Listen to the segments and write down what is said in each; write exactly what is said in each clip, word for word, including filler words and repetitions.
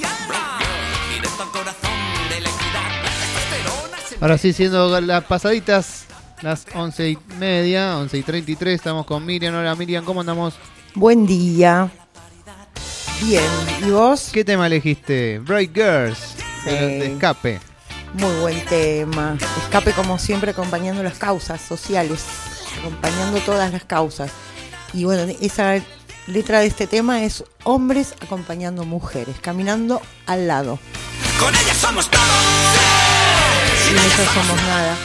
Ahora sí, siendo las pasaditas, las once y media, once y treinta y tres, estamos con Miriam. Hola Miriam, ¿cómo andamos? Buen día. Bien, ¿y vos? ¿Qué tema elegiste? Bright Girls, Sí. de, de Escape. Muy buen tema. Escape, como siempre, acompañando las causas sociales, acompañando todas las causas. Y bueno, esa letra de este tema es hombres acompañando mujeres, caminando al lado. Con ellas somos todos. Sin ellas somos nada.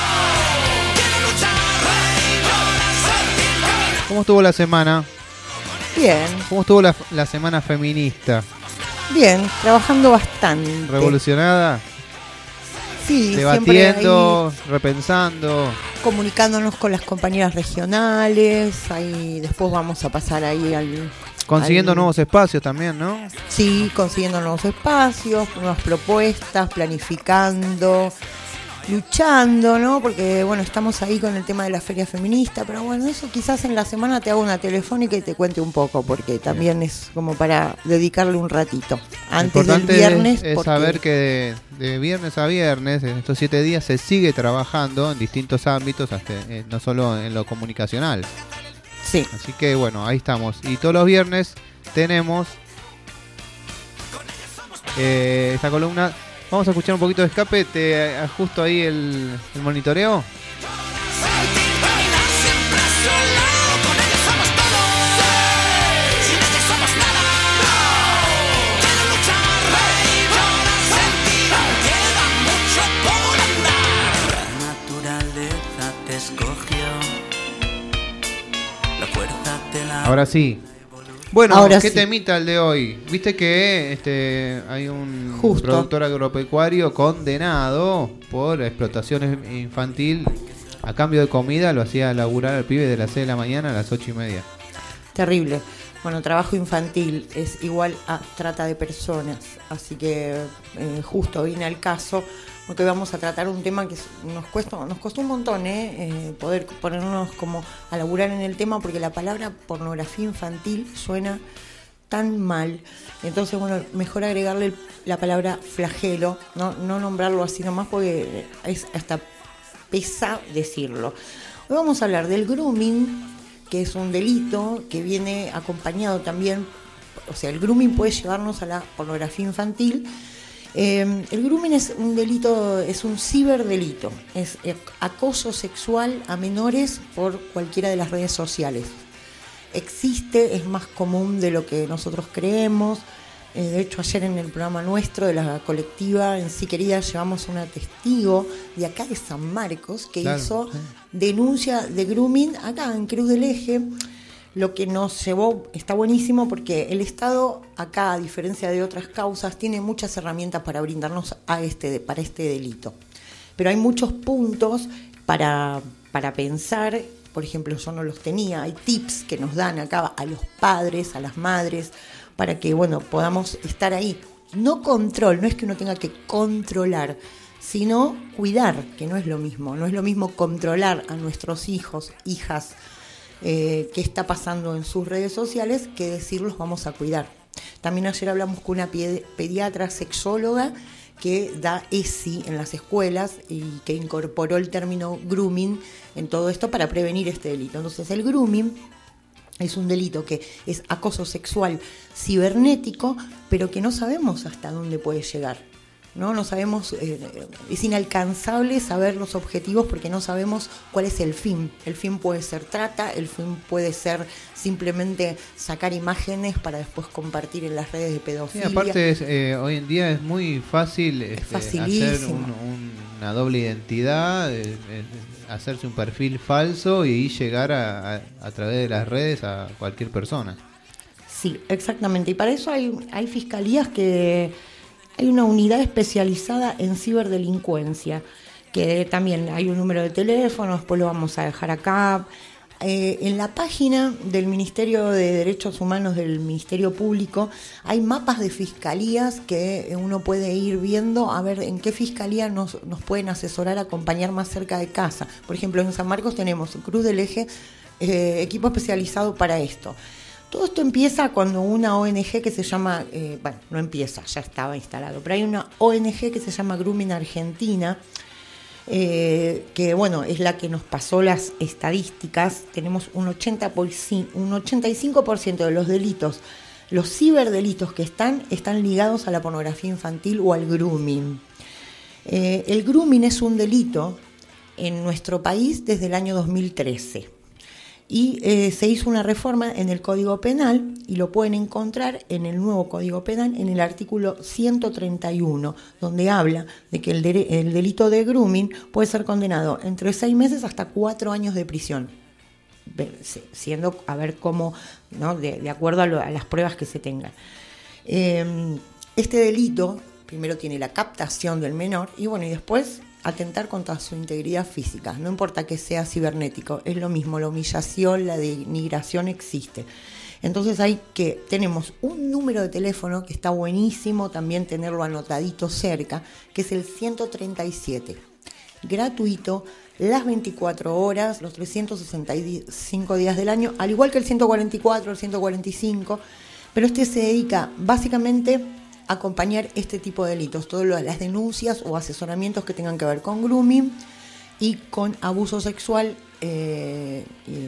¿Cómo estuvo la semana? Bien, ¿Cómo estuvo la, la semana feminista? bien, trabajando bastante. ¿Revolucionada? Sí, ¿Debatiendo? siempre ¿Repensando? ahí comunicándonos con las compañeras regionales. Ahí después vamos a pasar ahí al... Consiguiendo al- nuevos espacios también, ¿no? Sí, consiguiendo nuevos espacios, nuevas propuestas, planificando, luchando, ¿no? Porque, bueno, estamos ahí con el tema de la feria feminista, pero bueno, eso quizás en la semana te hago una telefónica y te cuente un poco, porque también es como para dedicarle un ratito. Antes Lo del importante viernes, es, es porque saber que de, de viernes a viernes, en estos siete días, se sigue trabajando en distintos ámbitos, hasta, eh, no solo en lo comunicacional. sí, Así que bueno, ahí estamos. Y todos los viernes tenemos eh, esta columna. Vamos a escuchar un poquito de Escape. Te ajusto ahí el, el monitoreo. Ahora sí. Bueno, Ahora ¿qué sí. temita el de hoy? Viste que este hay un Justo. productor agropecuario condenado por explotación infantil. A cambio de comida lo hacía laburar al pibe de las seis de la mañana a las ocho y media. terrible. Bueno, trabajo infantil es igual a trata de personas, así que eh, justo viene al caso, porque vamos a tratar un tema que nos cuesta, nos costó un montón, ¿eh? Eh, poder ponernos como a laburar en el tema, porque la palabra pornografía infantil suena tan mal. Entonces, bueno, mejor agregarle el- la palabra flagelo, no, no nombrarlo así nomás, porque es hasta pesa decirlo. Hoy vamos a hablar del grooming, que es un delito que viene acompañado también, o sea, el grooming puede llevarnos a la pornografía infantil. Eh, el grooming es un delito, es un ciberdelito, es eh, acoso sexual a menores por cualquiera de las redes sociales. Existe, es más común de lo que nosotros creemos. Eh, de hecho, ayer en el programa nuestro de la colectiva En Sí Querida llevamos una testigo de acá de San Marcos que Claro, hizo sí. denuncia de grooming acá en Cruz del Eje. Lo que nos llevó, está buenísimo porque el Estado acá, a diferencia de otras causas, tiene muchas herramientas para brindarnos a este, para este delito. Pero hay muchos puntos para, para pensar. Por ejemplo, yo no los tenía. Hay tips que nos dan acá a los padres, a las madres, para que, bueno, podamos estar ahí. No control, no es que uno tenga que controlar, sino cuidar, que no es lo mismo. No es lo mismo controlar a nuestros hijos, hijas, eh, qué está pasando en sus redes sociales, que decirlos vamos a cuidar. También ayer hablamos con una pedi- pediatra sexóloga que da E S I en las escuelas y que incorporó el término grooming en todo esto para prevenir este delito. Entonces, el grooming es un delito que es acoso sexual cibernético, pero que no sabemos hasta dónde puede llegar, ¿no? No sabemos, eh, es inalcanzable saber los objetivos porque no sabemos cuál es el fin. El fin puede ser trata, el fin puede ser simplemente sacar imágenes para después compartir en las redes de Sí, pedofilia. aparte es, eh, hoy en día es muy fácil este, hacer facilísimo. un- un- una doble identidad, eh, eh, hacerse un perfil falso y llegar a, a, a través de las redes a cualquier persona. Sí, exactamente. Y para eso hay, hay fiscalías que... Hay una unidad especializada en ciberdelincuencia, que también hay un número de teléfono, después lo vamos a dejar acá. Eh, en la página del Ministerio de Derechos Humanos del Ministerio Público hay mapas de fiscalías que uno puede ir viendo a ver en qué fiscalía nos, nos pueden asesorar, acompañar más cerca de casa. Por ejemplo, en San Marcos tenemos Cruz del Eje, eh, equipo especializado para esto. Todo esto empieza cuando una O N G que se llama, eh, bueno, no empieza, ya estaba instalado, pero hay una O N G que se llama Grooming Argentina, eh, que bueno, es la que nos pasó las estadísticas. Tenemos un, ochenta por ciento, un ochenta y cinco por ciento de los delitos, los ciberdelitos que están, están ligados a la pornografía infantil o al grooming. Eh, el grooming es un delito en nuestro país desde el año dos mil trece. Y eh, se hizo una reforma en el Código Penal y lo pueden encontrar en el nuevo Código Penal en el artículo ciento treinta y uno, donde habla de que el, de, el delito de grooming puede ser condenado entre seis meses hasta cuatro años de prisión, siendo a ver cómo, ¿no? de, de acuerdo a, lo, a las pruebas que se tengan. Eh, este delito primero tiene la captación del menor y bueno, y después atentar contra su integridad física, no importa que sea cibernético, es lo mismo, la humillación, la denigración existe. Entonces hay que, tenemos un número de teléfono que está buenísimo también tenerlo anotadito cerca, que es el ciento treinta y siete, gratuito, las veinticuatro horas, los trescientos sesenta y cinco días del año, al igual que el ciento cuarenta y cuatro, el ciento cuarenta y cinco, pero este se dedica básicamente acompañar este tipo de delitos, todas las denuncias o asesoramientos que tengan que ver con grooming y con abuso sexual eh,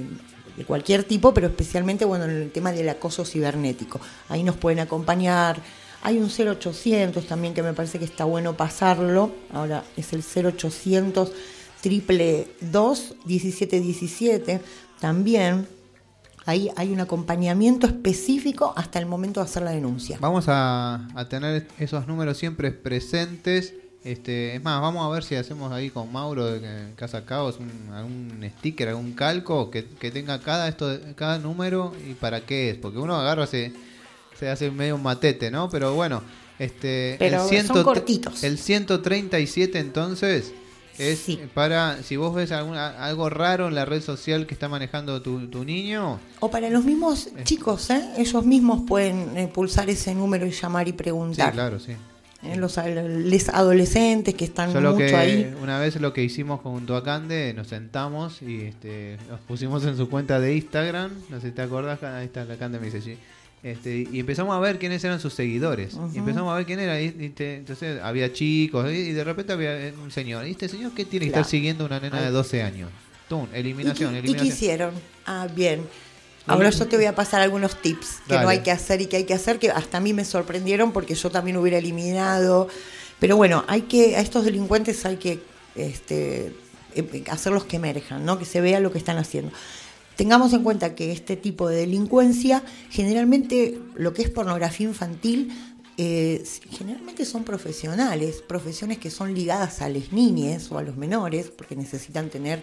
de cualquier tipo, pero especialmente bueno, en el tema del acoso cibernético. Ahí nos pueden acompañar. Hay un cero ochocientos también que me parece que está bueno pasarlo. Ahora es el cero ochocientos triple dos diecisiete diecisiete también. Ahí hay un acompañamiento específico hasta el momento de hacer la denuncia. Vamos a, a tener esos números siempre presentes. Este, es más, vamos a ver si hacemos ahí con Mauro de Casa Caos un, algún sticker, algún calco que, que tenga cada esto, cada número y para qué es. Porque uno agarra, se, se hace medio un matete, ¿no? Pero bueno, este, Pero el ciento, son cortitos. El ciento treinta y siete entonces es sí. para, si vos ves alguna, algo raro en la red social que está manejando tu, tu niño. O para los mismos eh. chicos, ¿eh? Ellos mismos pueden eh, pulsar ese número y llamar y preguntar. Sí, claro, sí. Eh, los, los adolescentes que están Solo mucho que ahí. Una vez lo que hicimos junto a Cande, nos sentamos y este, nos pusimos en su cuenta de Instagram. No sé si te acordás, ahí está la Cande, me dice sí. Este, y empezamos a ver quiénes eran sus seguidores. Uh-huh. Y empezamos a ver quién era. Y, y te, entonces había chicos y, y de repente había un señor. ¿Y este señor qué tiene que claro. estar siguiendo a una nena de doce años? ¡Tum! Eliminación, ¿Y, eliminación. ¿Y qué hicieron? Ah, bien. Ahora yo te voy a pasar algunos tips que Dale. no hay que hacer y que hay que hacer, que hasta a mí me sorprendieron porque yo también hubiera eliminado. Pero bueno, hay que a estos delincuentes hay que este, hacerlos que emerjan, ¿no? Que se vea lo que están haciendo. Tengamos en cuenta que este tipo de delincuencia, generalmente lo que es pornografía infantil, eh, generalmente son profesionales, profesiones que son ligadas a las niñas o a los menores, porque necesitan tener,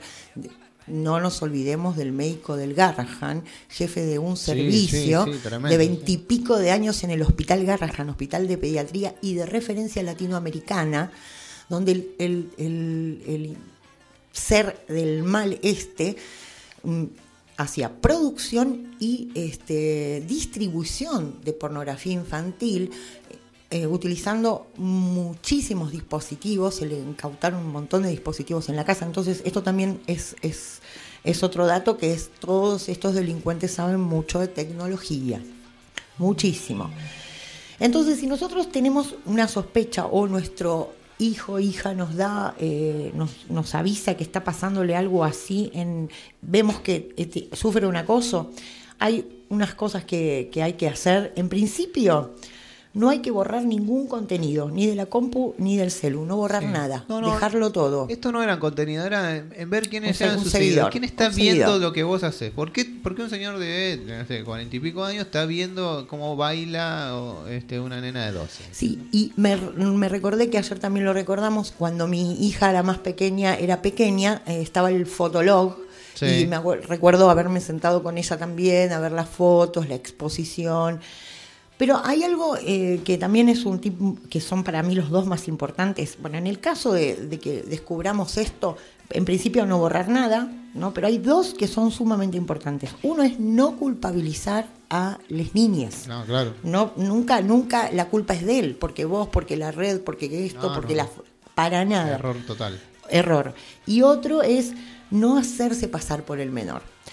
no nos olvidemos del médico del Garrahan, jefe de un servicio sí, sí, sí, tremendo, de veintipico sí. de años en el Hospital Garrahan, Hospital de Pediatría y de referencia latinoamericana, donde el, el, el, el ser del mal este hacia producción y este, distribución de pornografía infantil, eh, utilizando muchísimos dispositivos. Se le incautaron un montón de dispositivos en la casa. Entonces esto también es, es, es otro dato, que es todos estos delincuentes saben mucho de tecnología, muchísimo. Entonces, si nosotros tenemos una sospecha o nuestro hijo, hija nos da, eh, nos, nos avisa que está pasándole algo así, en, vemos que este, sufre un acoso, hay unas cosas que, que hay que hacer. En principio, no hay que borrar ningún contenido, ni de la compu ni del celu, no borrar sí. nada, no, no, dejarlo todo. Esto no era contenido, era en, en ver quiénes eran sus seguidores. ¿Quién está viendo seguidor. lo que vos haces? ¿Por qué, por qué un señor de no sé, cuarenta y pico años está viendo cómo baila o, este, una nena de doce? Sí, y me, me recordé que ayer también lo recordamos, cuando mi hija, la más pequeña, era pequeña, eh, estaba el fotolog. Sí. Y me acuerdo, recuerdo haberme sentado con ella también, a ver las fotos, la exposición. Pero hay algo eh, que también es un tipo, que son para mí los dos más importantes. Bueno, en el caso de, de que descubramos esto, en principio no borrar nada, ¿no? Pero hay dos que son sumamente importantes. Uno es no culpabilizar a las niñas. No, claro. No, nunca, nunca la culpa es de él, porque vos, porque la red, porque esto, no, porque no. la... Para nada. Error total. Error. Y otro es no hacerse pasar por el menor.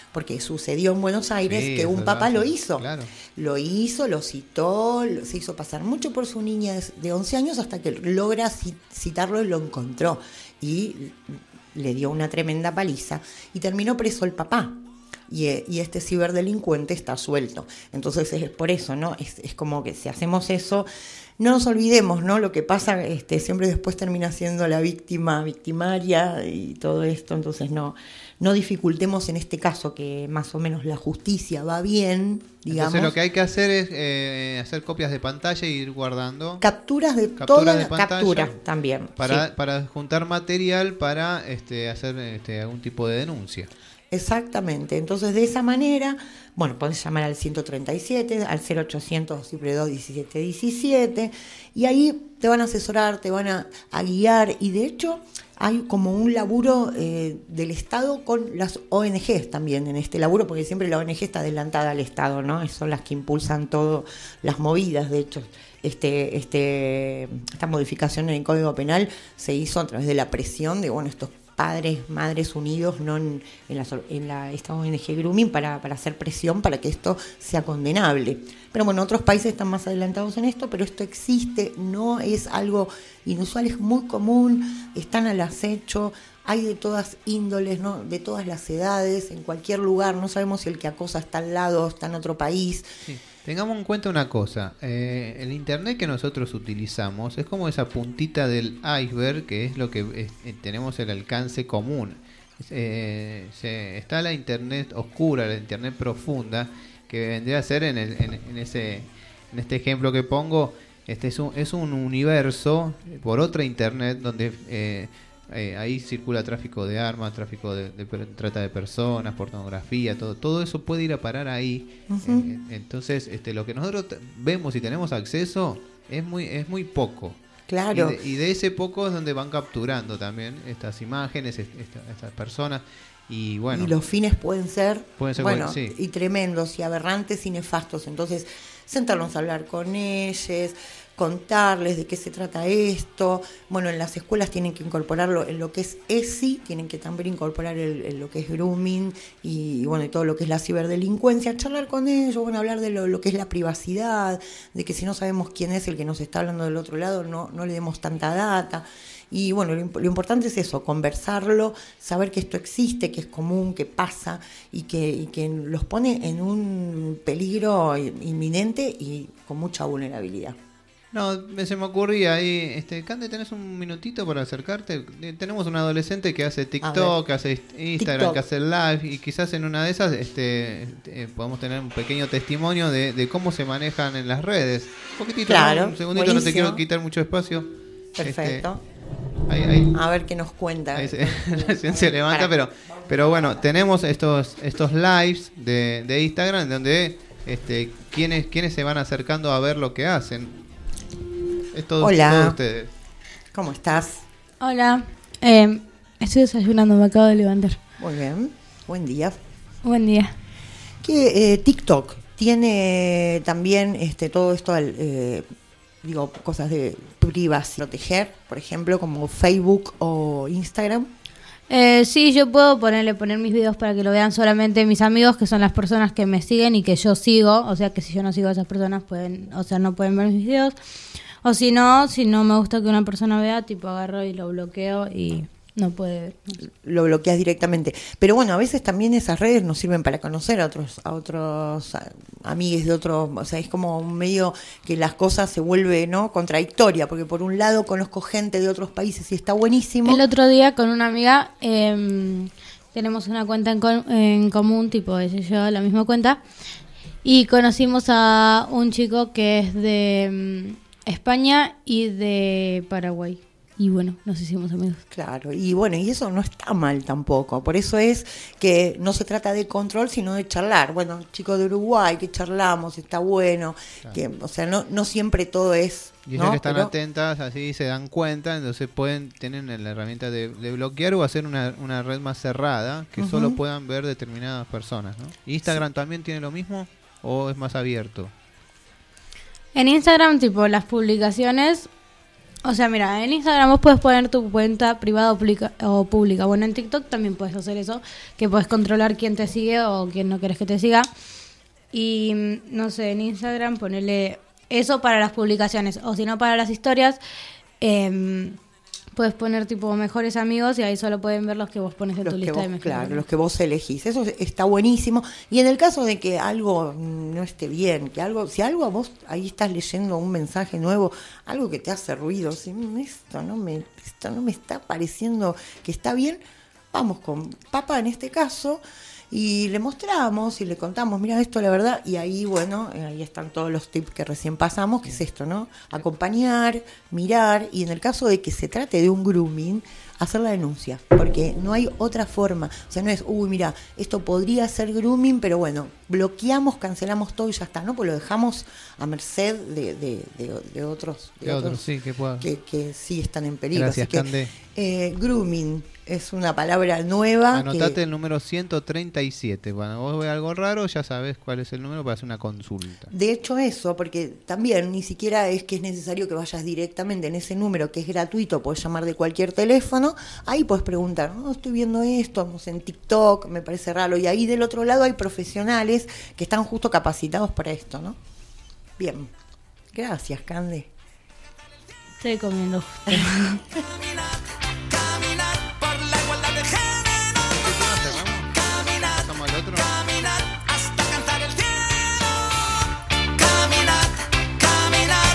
porque sucedió en Buenos Aires Sí, que un eso papá lo lo hace, hizo. claro. Lo hizo, lo citó, lo- se hizo pasar mucho por su niña de, de once años hasta que logra ci- citarlo y lo encontró. Y le dio una tremenda paliza y terminó preso el papá. Y, eh, y este ciberdelincuente está suelto. Entonces es por eso, ¿no? Es, es como que si hacemos eso, no nos olvidemos, ¿no? Lo que pasa, este, siempre después termina siendo la víctima victimaria y todo esto. Entonces no, no dificultemos en este caso que más o menos la justicia va bien, digamos. Entonces lo que hay que hacer es eh, hacer copias de pantalla e ir guardando Capturas de Capturas toda de la pantalla captura también. para, Sí. para juntar material para este, hacer este, algún tipo de denuncia. Exactamente, entonces de esa manera, bueno, podés llamar al ciento treinta y siete, al cero ochocientos dos diecisiete diecisiete, y ahí te van a asesorar, te van a, a guiar, y de hecho hay como un laburo eh, del Estado con las O N Ges también en este laburo, porque siempre la O N Ge está adelantada al Estado, ¿no? Son las que impulsan todo, las movidas, de hecho. Este, este, esta modificación en el Código Penal se hizo a través de la presión de, bueno, estos padres, madres unidos, no en, en, la, en la, esta O N Ge Grooming para, para hacer presión para que esto sea condenable. Pero bueno, otros países están más adelantados en esto, pero esto existe, no es algo inusual, es muy común, están al acecho, hay de todas índoles, ¿no? De todas las edades, en cualquier lugar, no sabemos si el que acosa está al lado, está en otro país. Sí. Tengamos en cuenta una cosa, eh, el internet que nosotros utilizamos es como esa puntita del iceberg que es lo que es, eh, tenemos el alcance común. Eh, se, está la internet oscura, la internet profunda, que vendría a ser en, el, en, en, ese, en este ejemplo que pongo, este es un, es un universo por otra internet donde... Eh, Eh, ahí circula tráfico de armas, tráfico de, de, de trata de personas, pornografía, todo todo eso puede ir a parar ahí. Uh-huh. Eh, entonces, este, lo que nosotros t- vemos y tenemos acceso es muy es muy poco. Claro. Y de, y de ese poco es donde van capturando también estas imágenes, est- esta- estas personas. Y bueno, y los fines pueden ser, pueden ser bueno, cual- sí. y tremendos y aberrantes y nefastos. Entonces, sentarnos a hablar con ellos, contarles de qué se trata esto. Bueno, en las escuelas tienen que incorporarlo en lo que es E S I, tienen que también incorporar el, el, lo que es grooming y, y bueno, y todo lo que es la ciberdelincuencia, charlar con ellos, bueno, hablar de lo, lo que es la privacidad, de que si no sabemos quién es el que nos está hablando del otro lado, no, no le demos tanta data. Y bueno, lo, lo importante es eso, conversarlo, saber que esto existe, que es común, que pasa y que, y que los pone en un peligro inminente y con mucha vulnerabilidad. No, me- se me ocurría ahí, este, Cande, ¿tenés un minutito para acercarte? Eh, Tenemos un adolescente que hace TikTok, que hace Instagram, TikTok. que hace live, y quizás en una de esas este, eh, podemos tener un pequeño testimonio de, de cómo se manejan en las redes. Un poquitito, Claro, ¿no? Un segundito, no te buenísimo. quiero quitar mucho espacio. Perfecto. Este, ahí, ahí. A ver qué nos cuenta. Ahí se, recién se levanta, Para. pero pero bueno, tenemos estos estos lives de, de Instagram donde este quienes quienes se van acercando a ver lo que hacen. Es todo, Hola. todo ustedes. ¿Cómo estás? Hola, eh, estoy desayunando, me acabo de levantar. Muy bien. Buen día. Buen día. Que eh, TikTok tiene también este todo esto, eh, digo, cosas de privacidad, proteger, por ejemplo, como Facebook o Instagram. Eh, sí, yo puedo ponerle poner mis videos para que lo vean solamente mis amigos, que son las personas que me siguen y que yo sigo. O sea que si yo no sigo a esas personas, pueden, o sea, no pueden ver mis videos. O si no, si no me gusta que una persona vea, tipo agarro y lo bloqueo y no puede ver. Lo bloqueas directamente. Pero bueno, a veces también esas redes nos sirven para conocer a otros, a otros a- amigues de otros, o sea, es como un medio que las cosas se vuelve, ¿no? Contradictoria, porque por un lado conozco gente de otros países y está buenísimo. El otro día con una amiga eh, tenemos una cuenta en, co- en común, tipo ella y yo, la misma cuenta, y conocimos a un chico que es de mm, España y de Paraguay. Y bueno, nos hicimos amigos. Claro, y bueno, y eso no está mal tampoco. Por eso es que no se trata de control, sino de charlar. Bueno, chicos de Uruguay, que charlamos, está bueno. Claro. Que, o sea, no, no siempre todo es. Y ellas ¿no? que están Pero- atentas, así se dan cuenta, entonces pueden tener la herramienta de, de bloquear o hacer una, una red más cerrada que Ujú. solo puedan ver determinadas personas, ¿no? ¿Instagram también tiene lo mismo o es más abierto? En Instagram, tipo, las publicaciones, O sea, mira, en Instagram vos puedes poner tu cuenta privada o pública, o pública. Bueno, en TikTok también puedes hacer eso, que puedes controlar quién te sigue o quién no querés que te siga. Y, no sé, en Instagram ponerle eso para las publicaciones. O si no, para las historias, eh, puedes poner tipo mejores amigos y ahí solo pueden ver los que vos pones en los tu que lista vos, de mejores claro, amigos. los que vos elegís. Eso está buenísimo. Y en el caso de que algo no esté bien, que algo, si algo a vos ahí estás leyendo un mensaje nuevo, algo que te hace ruido, si "Mm, esto no me, esto no me está pareciendo que está bien", vamos con papá en este caso y le mostramos y le contamos, mira esto la verdad, y ahí bueno, eh, ahí están todos los tips que recién pasamos, que es esto, ¿no? Acompañar, mirar, y en el caso de que se trate de un grooming, hacer la denuncia, porque no hay otra forma. O sea, no es, uy, mira, esto podría ser grooming, pero bueno, bloqueamos, cancelamos todo y ya está, ¿no? Pues lo dejamos a merced de, de, de, de otros, de De otros otros, sí, que pueda. que, que sí están en peligro. Gracias, Así que, Cande. eh, grooming es una palabra nueva. Anotate que, el número ciento treinta y siete. Cuando vos ves algo raro, ya sabes cuál es el número para hacer una consulta. De hecho eso, porque también ni siquiera es que es necesario que vayas directamente en ese número que es gratuito, puedes llamar de cualquier teléfono, ahí puedes preguntar, no, estoy viendo esto, vamos en TikTok, me parece raro, y ahí del otro lado hay profesionales que están justo capacitados para esto, ¿no? Bien, gracias, Cande. Estoy comiendo justo. Caminar, caminar por la igualdad de género. Caminar, ¿Pasamos al otro? caminar hasta alcanzar el cielo. Caminar, caminar.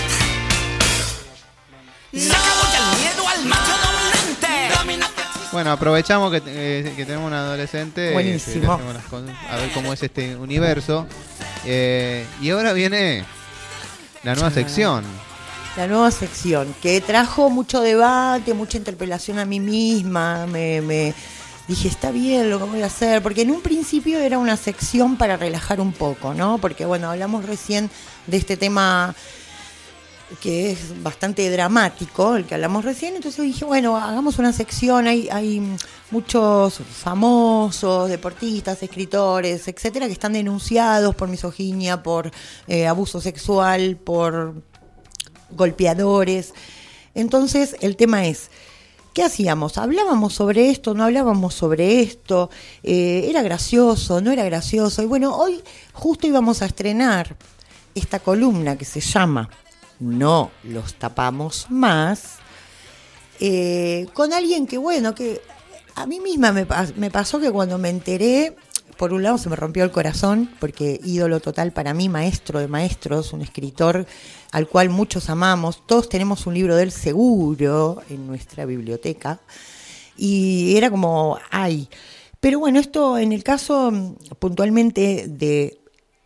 No voy al miedo al macho dominante. Dominación. Bueno, aprovechamos que, eh, que tenemos un adolescente. Buenísimo. eh, le hacemos las cosas, a ver cómo es este universo. Eh, y ahora viene la nueva sección. La nueva sección, que trajo mucho debate, mucha interpelación a mí misma, me, me dije, está bien lo que voy a hacer, porque en un principio era una sección para relajar un poco, ¿no? Porque, bueno, hablamos recién de este tema que es bastante dramático, el que hablamos recién, entonces dije, bueno, hagamos una sección, hay, hay muchos famosos, deportistas, escritores, etcétera, que están denunciados por misoginia, por eh, abuso sexual, por golpeadores. Entonces el tema es, ¿qué hacíamos? ¿Hablábamos sobre esto? ¿No hablábamos sobre esto? Eh, ¿Era gracioso? ¿No era gracioso? Y bueno, hoy justo íbamos a estrenar esta columna que se llama No los tapamos más, eh, con alguien que, bueno, que a mí misma me, me pasó que cuando me enteré, por un lado se me rompió el corazón, porque ídolo total para mí, maestro de maestros, un escritor al cual muchos amamos, todos tenemos un libro de él seguro en nuestra biblioteca, y era como, ay, pero bueno, esto en el caso puntualmente de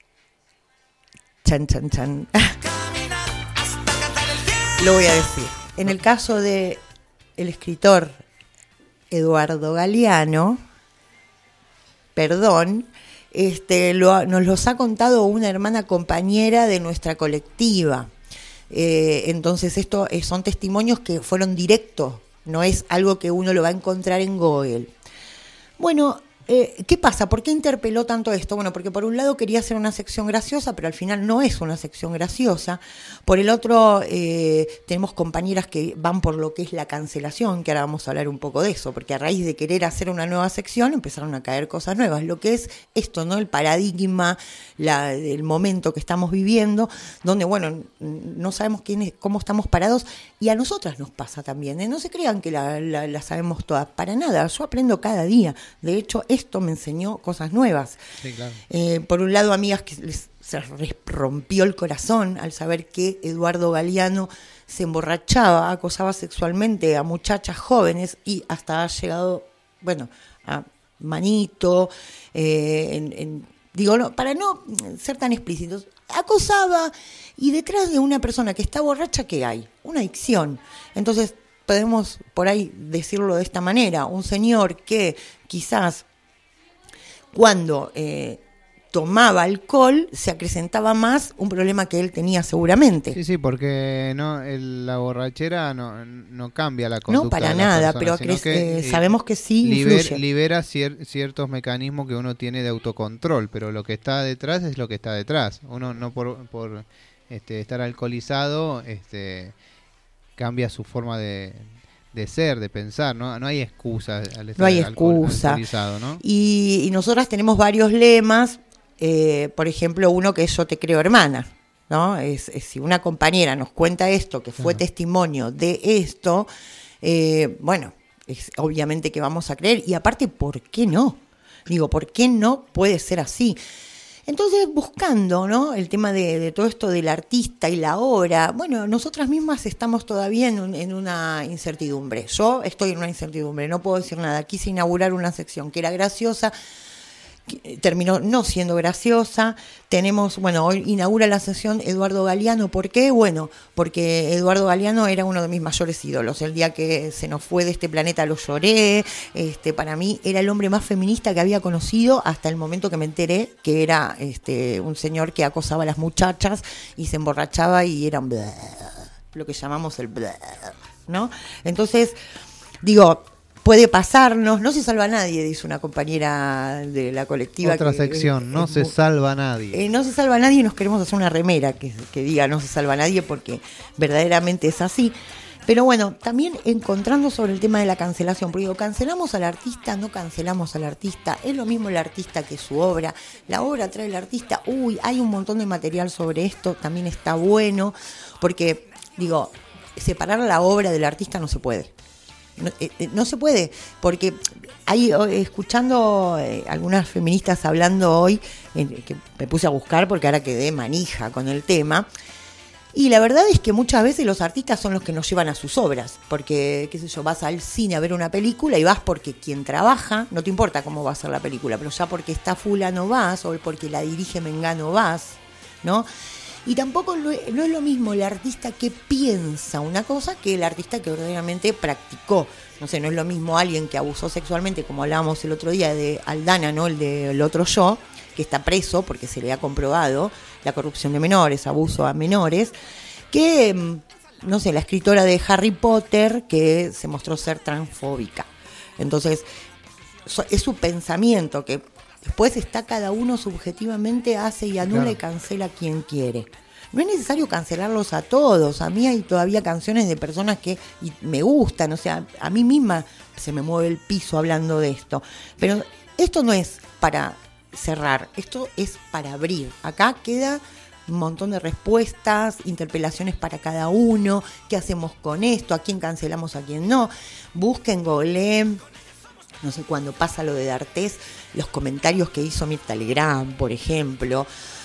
chan chan chan, lo voy a decir, en el caso de el escritor Eduardo Galeano, perdón, este, lo, nos los ha contado una hermana compañera de nuestra colectiva. Eh, entonces, esto eh, son testimonios que fueron directos, no es algo que uno lo va a encontrar en Google. Bueno, eh, ¿qué pasa? ¿Por qué interpeló tanto esto? Bueno, porque por un lado quería hacer una sección graciosa, pero al final no es una sección graciosa. Por el otro, eh, tenemos compañeras que van por lo que es la cancelación, que ahora vamos a hablar un poco de eso, porque a raíz de querer hacer una nueva sección empezaron a caer cosas nuevas. Lo que es esto, ¿no? El paradigma, la, el momento que estamos viviendo, donde, bueno, no sabemos quién es, cómo estamos parados, y a nosotras nos pasa también, ¿eh? No se crean que la, la, la sabemos todas, para nada. Yo aprendo cada día. De hecho, esto me enseñó cosas nuevas. Sí, claro. Eh, por un lado, amigas que les, se les rompió el corazón al saber que Eduardo Galeano se emborrachaba, acosaba sexualmente a muchachas jóvenes y hasta ha llegado, bueno, a manito, eh, en, en, digo, no, para no ser tan explícitos, acosaba, y detrás de una persona que está borracha, ¿qué hay? Una adicción. Entonces, podemos por ahí decirlo de esta manera, un señor que quizás cuando eh, tomaba alcohol se acrecentaba más un problema que él tenía seguramente. Sí, sí, porque no el, la borrachera no, no cambia la conducta. No, para de la nada, persona, pero sino cre- que, eh, sabemos que sí liber- influye. libera cier- ciertos mecanismos que uno tiene de autocontrol, pero lo que está detrás es lo que está detrás. Uno no por, por este, estar alcoholizado este, cambia su forma de, de ser, de pensar, ¿no? No hay excusa al estar No hay alcohol- excusa. alcoholizado, ¿no? Y, y nosotras tenemos varios lemas, eh, por ejemplo, uno que es yo te creo hermana, ¿no? Es, es si una compañera nos cuenta esto, que fue Claro. testimonio de esto, eh, bueno, es obviamente que vamos a creer. Y aparte, ¿por qué no? Digo, ¿por qué no puede ser así? Entonces, buscando, ¿no?, el tema de, de todo esto del artista y la obra, bueno, nosotras mismas estamos todavía en, un- en una incertidumbre. Yo estoy en una incertidumbre, no puedo decir nada. Quise inaugurar una sección que era graciosa, que terminó no siendo graciosa. Tenemos, bueno, hoy inaugura la sesión Eduardo Galeano. ¿Por qué? Bueno, porque Eduardo Galeano era uno de mis mayores ídolos. El día que se nos fue de este planeta lo lloré. Este, para mí era el hombre más feminista que había conocido hasta el momento que me enteré que era este, un señor que acosaba a las muchachas y se emborrachaba y era un bla, lo que llamamos el bla, ¿no? Entonces, digo, puede pasarnos, no se salva nadie, dice una compañera de la colectiva. Otra que, sección, eh, no es se muy- salva nadie. eh, no se salva nadie y nos queremos hacer una remera que, que diga no se salva nadie porque verdaderamente es así. Pero bueno, también encontrando sobre el tema de la cancelación, porque digo, cancelamos al artista, no cancelamos al artista, es lo mismo el artista que su obra, la obra trae el artista, uy, hay un montón de material sobre esto, también está bueno, porque digo, separar la obra del artista no se puede. No, eh, no se puede, porque hay, escuchando eh, algunas feministas hablando hoy, eh, que me puse a buscar porque ahora quedé manija con el tema, y la verdad es que muchas veces los artistas son los que nos llevan a sus obras, porque, qué sé yo, vas al cine a ver una película y vas porque quien trabaja, no te importa cómo va a ser la película, pero ya porque está fulano vas, o porque la dirige Mengano vas, ¿no? Y tampoco lo- no es lo mismo el artista que piensa una cosa que el artista que verdaderamente practicó. No sé, no es lo mismo alguien que abusó sexualmente, como hablábamos el otro día de Aldana, ¿no? El del otro yo, que está preso porque se le ha comprobado la corrupción de menores, abuso a menores, que, mm, no sé, la escritora de Harry Potter que se mostró ser transfóbica. Entonces, so- es su pensamiento que después está cada uno subjetivamente, hace y anula Claro. y cancela a quien quiere. No es necesario cancelarlos a todos. A mí hay todavía canciones de personas que y me gustan, o sea, a mí misma se me mueve el piso hablando de esto. Pero esto no es para cerrar, esto es para abrir. Acá queda un montón de respuestas, interpelaciones para cada uno, qué hacemos con esto, a quién cancelamos, a quién no. Busquen, googleen. No sé, cuando pasa lo de D'Artés, los comentarios que hizo Mirta Legrand, por ejemplo.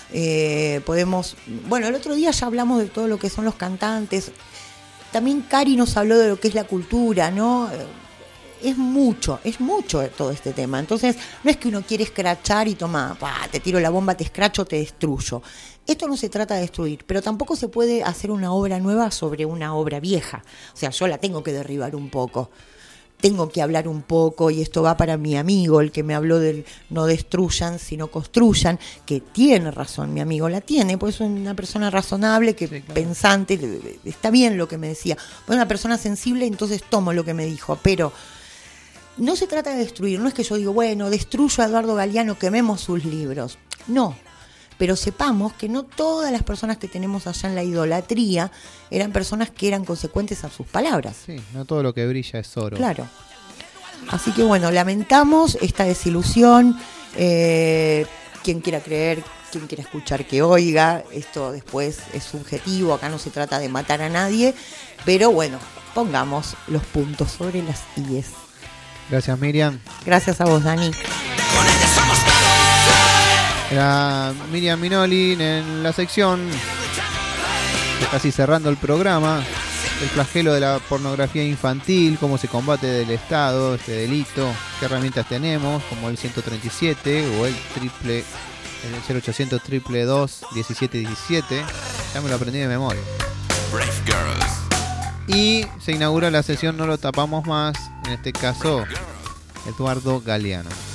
Eh, podemos, bueno, el otro día ya hablamos de todo lo que son los cantantes. También Cari nos habló de lo que es la cultura, ¿no? Eh, Es mucho, es mucho todo este tema. Entonces, no es que uno quiere escrachar y toma, pa, te tiro la bomba, te escracho, te destruyo. Esto no se trata de destruir, pero tampoco se puede hacer una obra nueva sobre una obra vieja. O sea, yo la tengo que derribar un poco. Tengo que hablar un poco, y esto va para mi amigo, el que me habló del no destruyan, sino construyan, que tiene razón, mi amigo la tiene, pues es una persona razonable, que Sí, claro. pensante, está bien lo que me decía. Pues una persona sensible, entonces tomo lo que me dijo, pero no se trata de destruir, no es que yo digo, bueno, destruyo a Eduardo Galeano, quememos sus libros. No, pero sepamos que no todas las personas que tenemos allá en la idolatría eran personas que eran consecuentes a sus palabras. Sí, no todo lo que brilla es oro. Claro. Así que bueno, lamentamos esta desilusión. Eh, quien quiera creer, quien quiera escuchar, que oiga. Esto después es subjetivo, acá no se trata de matar a nadie. Pero bueno, pongamos los puntos sobre las íes. Gracias, Miriam. Gracias a vos, Dani. Era Miriam Minoli en la sección, ya casi cerrando el programa, el flagelo de la pornografía infantil, cómo se combate del Estado este delito, qué herramientas tenemos, como el ciento treinta y siete o el triple, el cero ochocientos triple dos diecisiete diecisiete, ya me lo aprendí de memoria. Y se inaugura la sesión No lo tapamos más, en este caso Eduardo Galeano.